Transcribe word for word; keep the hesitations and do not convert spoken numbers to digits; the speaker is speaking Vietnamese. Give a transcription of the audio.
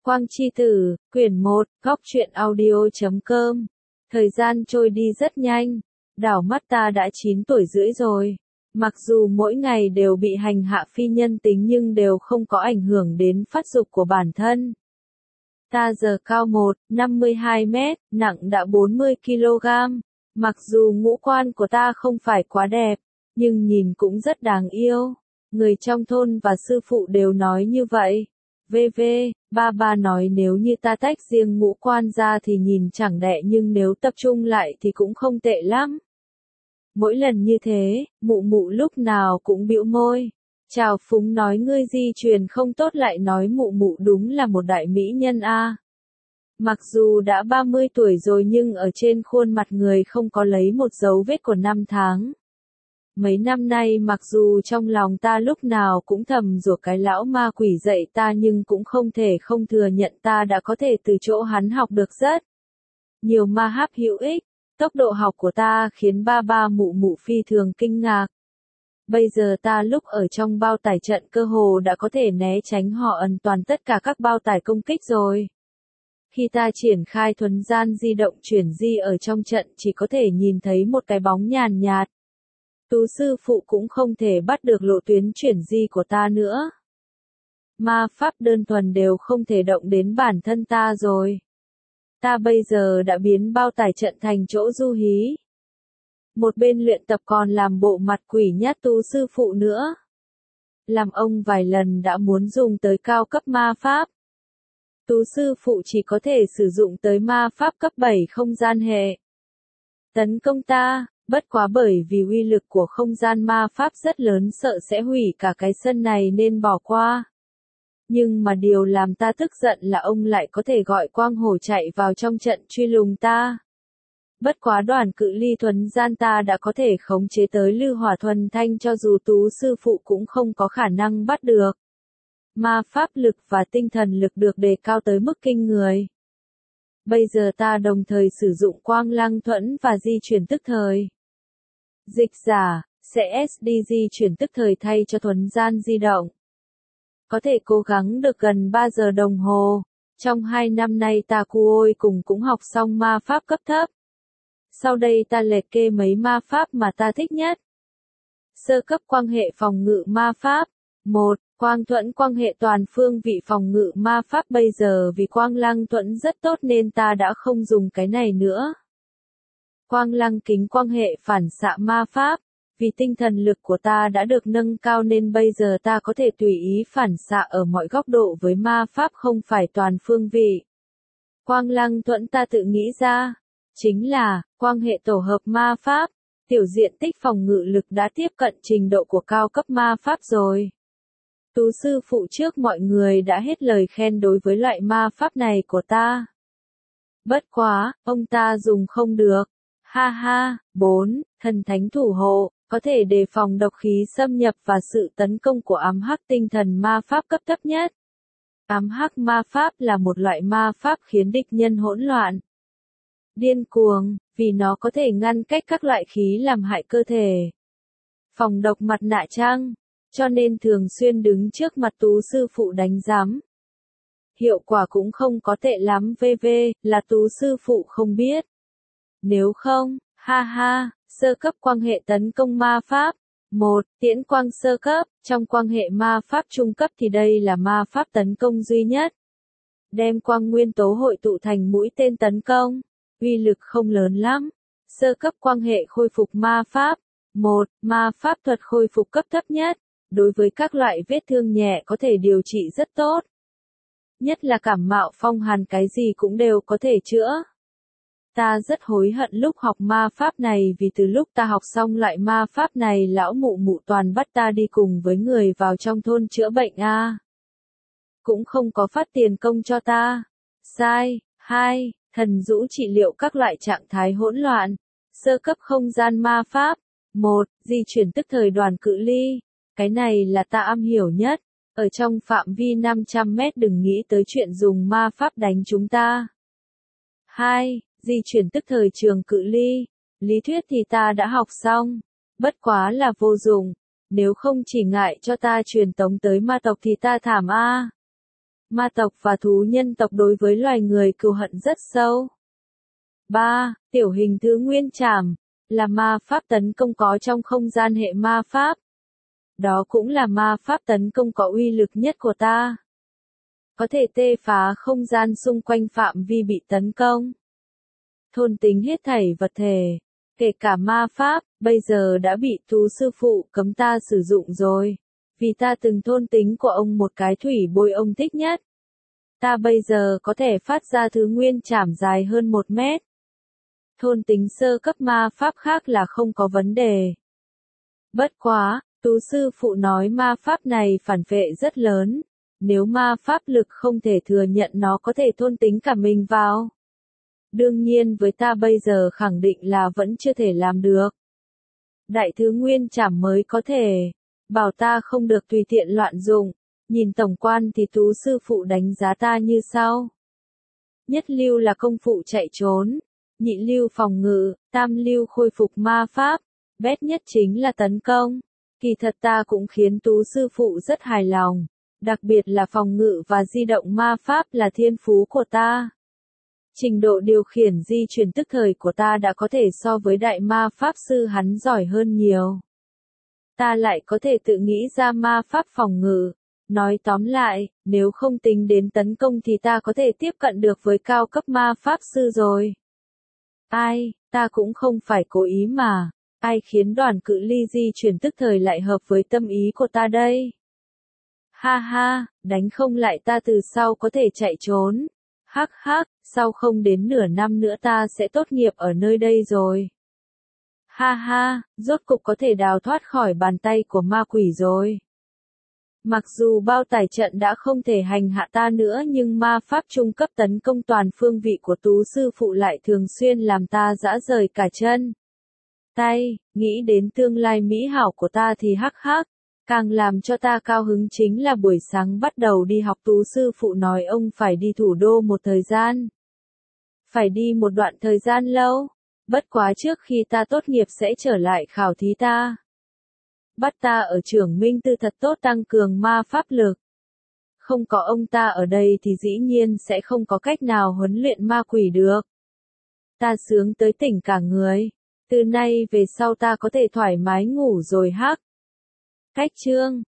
Quang Chi Tử, quyển một, góc truyện audio chấm com. Thời gian trôi đi rất nhanh, đảo mắt ta đã chín tuổi rưỡi rồi. Mặc dù mỗi ngày đều bị hành hạ phi nhân tính nhưng đều không có ảnh hưởng đến phát dục của bản thân. Ta giờ cao một phẩy năm mươi hai mét, nặng đã bốn mươi ki lô gam. Mặc dù ngũ quan của ta không phải quá đẹp, nhưng nhìn cũng rất đáng yêu. Người trong thôn và sư phụ đều nói như vậy. vê vê, ba ba nói nếu như ta tách riêng ngũ quan ra thì nhìn chẳng đẹ nhưng nếu tập trung lại thì cũng không tệ lắm. Mỗi lần như thế, mụ mụ lúc nào cũng bĩu môi. Trào phúng nói ngươi di truyền không tốt lại nói mụ mụ đúng là một đại mỹ nhân a. Mặc dù đã ba mươi tuổi rồi nhưng ở trên khuôn mặt người không có lấy một dấu vết của năm tháng. Mấy năm nay mặc dù trong lòng ta lúc nào cũng thầm rủa cái lão ma quỷ dạy ta nhưng cũng không thể không thừa nhận ta đã có thể từ chỗ hắn học được rất nhiều ma pháp hữu ích. Tốc độ học của ta khiến ba ba mụ mụ phi thường kinh ngạc. Bây giờ ta lúc ở trong bao tải trận cơ hồ đã có thể né tránh họ ẩn toàn tất cả các bao tải công kích rồi. Khi ta triển khai thuấn gian di động chuyển di ở trong trận chỉ có thể nhìn thấy một cái bóng nhàn nhạt. Tú sư phụ cũng không thể bắt được lộ tuyến chuyển di của ta nữa. Ma pháp đơn thuần đều không thể động đến bản thân ta rồi. Ta bây giờ đã biến bao tải trận thành chỗ du hí. Một bên luyện tập còn làm bộ mặt quỷ nhát Tú sư phụ nữa. Làm ông vài lần đã muốn dùng tới cao cấp ma pháp. Tú sư phụ chỉ có thể sử dụng tới ma pháp cấp bảy không gian hệ. Tấn công ta, bất quá bởi vì uy lực của không gian ma pháp rất lớn sợ sẽ hủy cả cái sân này nên bỏ qua. Nhưng mà điều làm ta tức giận là ông lại có thể gọi quang hổ chạy vào trong trận truy lùng ta. Bất quá đoàn cự ly thuấn gian ta đã có thể khống chế tới lư hỏa thuần thanh cho dù Tú sư phụ cũng không có khả năng bắt được. Ma pháp lực và tinh thần lực được đề cao tới mức kinh người. Bây giờ ta đồng thời sử dụng quang lăng thuẫn và di chuyển tức thời. Dịch giả, sẽ ét đê di chuyển tức thời thay cho thuấn gian di động. Có thể cố gắng được gần ba giờ đồng hồ. Trong hai năm nay ta cu ôi cùng cũng học xong ma pháp cấp thấp. Sau đây ta liệt kê mấy ma pháp mà ta thích nhất. Sơ cấp quang hệ phòng ngự ma pháp. một. Quang thuẫn quang hệ toàn phương vị phòng ngự ma pháp bây giờ vì quang lăng thuẫn rất tốt nên ta đã không dùng cái này nữa. Quang lăng kính quang hệ phản xạ ma pháp. Vì tinh thần lực của ta đã được nâng cao nên bây giờ ta có thể tùy ý phản xạ ở mọi góc độ với ma pháp không phải toàn phương vị. Quang lăng thuẫn ta tự nghĩ ra. Chính là, quang hệ tổ hợp ma pháp. Tiểu diện tích phòng ngự lực đã tiếp cận trình độ của cao cấp ma pháp rồi. Tú sư phụ trước mọi người đã hết lời khen đối với loại ma pháp này của ta. Bất quá, ông ta dùng không được. Ha ha. bốn. Thần thánh thủ hộ, có thể đề phòng độc khí xâm nhập và sự tấn công của ám hắc tinh thần ma pháp cấp thấp nhất. Ám hắc ma pháp là một loại ma pháp khiến địch nhân hỗn loạn, điên cuồng, vì nó có thể ngăn cách các loại khí làm hại cơ thể. Phòng độc mặt nạ trăng, cho nên thường xuyên đứng trước mặt Tú sư phụ đánh giám. Hiệu quả cũng không có tệ lắm vê vê, là Tú sư phụ không biết. Nếu không, ha ha, sơ cấp quang hệ tấn công ma pháp. một. Tiễn quang sơ cấp, trong quang hệ ma pháp trung cấp thì đây là ma pháp tấn công duy nhất. Đem quang nguyên tố hội tụ thành mũi tên tấn công. Uy lực không lớn lắm. Sơ cấp quang hệ khôi phục ma pháp. một. Ma pháp thuật khôi phục cấp thấp nhất. Đối với các loại vết thương nhẹ có thể điều trị rất tốt. Nhất là cảm mạo phong hàn cái gì cũng đều có thể chữa. Ta rất hối hận lúc học ma pháp này vì từ lúc ta học xong loại ma pháp này lão mụ mụ toàn bắt ta đi cùng với người vào trong thôn chữa bệnh a. Cũng không có phát tiền công cho ta. Sai. hai. Thần rũ trị liệu các loại trạng thái hỗn loạn. Sơ cấp không gian ma pháp. một. Di chuyển tức thời đoàn cự ly. Cái này là ta am hiểu nhất. Ở trong phạm vi năm trăm mét đừng nghĩ tới chuyện dùng ma pháp đánh chúng ta. hai. Di chuyển tức thời trường cự ly. Lý thuyết thì ta đã học xong. Bất quá là vô dụng. Nếu không chỉ ngại cho ta truyền tống tới ma tộc thì ta thảm a. Ma tộc và thú nhân tộc đối với loài người cừu hận rất sâu. ba. Tiểu hình thứ nguyên trảm, là ma pháp tấn công có trong không gian hệ ma pháp. Đó cũng là ma pháp tấn công có uy lực nhất của ta. Có thể tê phá không gian xung quanh phạm vi bị tấn công. Thôn tính hết thảy vật thể, kể cả ma pháp, bây giờ đã bị Tú sư phụ cấm ta sử dụng rồi. Vì ta từng thôn tính của ông một cái thủy bôi ông thích nhất. Ta bây giờ có thể phát ra thứ nguyên trảm dài hơn một mét. Thôn tính sơ cấp ma pháp khác là không có vấn đề. Bất quá, Tú sư phụ nói ma pháp này phản vệ rất lớn. Nếu ma pháp lực không thể thừa nhận nó có thể thôn tính cả mình vào. Đương nhiên với ta bây giờ khẳng định là vẫn chưa thể làm được. Đại thứ nguyên trảm mới có thể. Bảo ta không được tùy tiện loạn dụng. Nhìn tổng quan thì Tú sư phụ đánh giá ta như sau. Nhất lưu là công phu chạy trốn. Nhị lưu phòng ngự, tam lưu khôi phục ma pháp. Bét nhất chính là tấn công. Kỳ thật ta cũng khiến Tú sư phụ rất hài lòng. Đặc biệt là phòng ngự và di động ma pháp là thiên phú của ta. Trình độ điều khiển di chuyển tức thời của ta đã có thể so với đại ma pháp sư hắn giỏi hơn nhiều. Ta lại có thể tự nghĩ ra ma pháp phòng ngự. Nói tóm lại, nếu không tính đến tấn công thì ta có thể tiếp cận được với cao cấp ma pháp sư rồi. Ai, ta cũng không phải cố ý mà. Ai khiến đoàn cự ly di chuyển tức thời lại hợp với tâm ý của ta đây? Ha ha, đánh không lại ta từ sau có thể chạy trốn. Hắc hắc, sau không đến nửa năm nữa ta sẽ tốt nghiệp ở nơi đây rồi. Ha ha, rốt cục có thể đào thoát khỏi bàn tay của ma quỷ rồi. Mặc dù bao tải trận đã không thể hành hạ ta nữa nhưng ma pháp trung cấp tấn công toàn phương vị của Tú sư phụ lại thường xuyên làm ta rã rời cả chân. Tay, nghĩ đến tương lai mỹ hảo của ta thì hắc hắc. Càng làm cho ta cao hứng chính là buổi sáng bắt đầu đi học Tú sư phụ nói ông phải đi thủ đô một thời gian. Phải đi một đoạn thời gian lâu. Bất quá trước khi ta tốt nghiệp sẽ trở lại khảo thí ta. Bắt ta ở Trưởng Minh Tư thật tốt tăng cường ma pháp lực. Không có ông ta ở đây thì dĩ nhiên sẽ không có cách nào huấn luyện ma quỷ được. Ta sướng tới tỉnh cả người. Từ nay về sau ta có thể thoải mái ngủ rồi hắc. Cách chương